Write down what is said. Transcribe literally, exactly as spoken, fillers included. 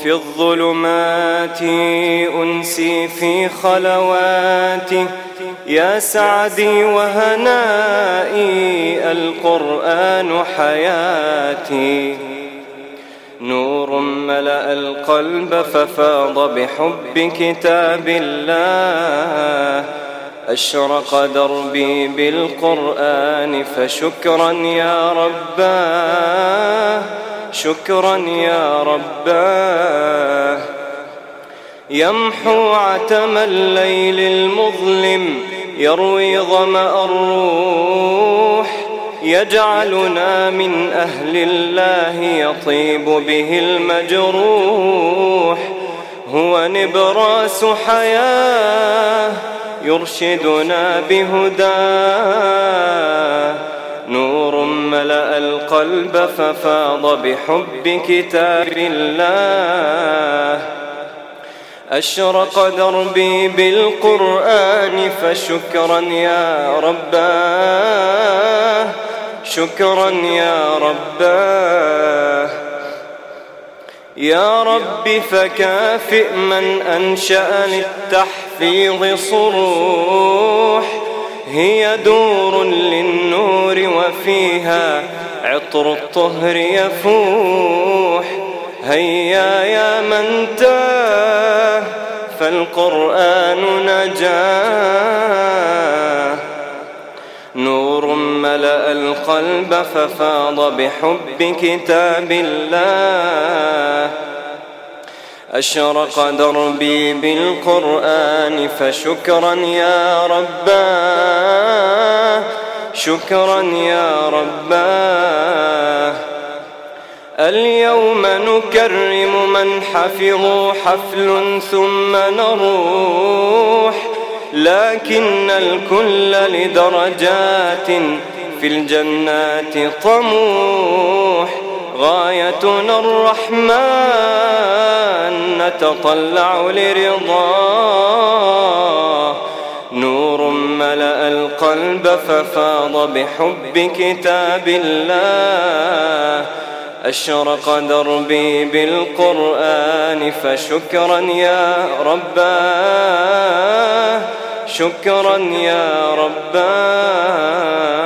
في الظلمات أنسي في خلواتي، يا سعدي وهنائي القرآن حياتي. نور ملأ القلب ففاض بحب كتاب الله، أشرق دربي بالقرآن فشكرا يا رباه، شكرا يا رباه. يمحو عتم الليل المظلم، يروي ظمأ الروح، يجعلنا من أهل الله يطيب به المجروح. هو نبراس حياة يرشدنا بهداه، نور ملأ القلب ففاض بحب كتاب الله، أشرق دربي بالقرآن فشكرا يا رباه، شكرا يا رباه. يا رب فكافئ من أنشأ للتحفيظ صروح، هي دور للنور وفيها عطر الطهر يفوح. هيا يا من تاه فالقرآن نجاه، نور ملأ القلب ففاض بحب كتاب الله، أشرق دربي بالقرآن فشكرا يا رباه، شكرا يا رباه. اليوم نكرم من حفظوا حفل ثم نروح، لكن الكل لدرجات في الجنات طموح. غايتنا الرحمن نتطلع لرضاه، نور ملأ القلب ففاض بحب كتاب الله، أشرق دربي بالقرآن فشكرا يا رباه، شكرا يا رباه.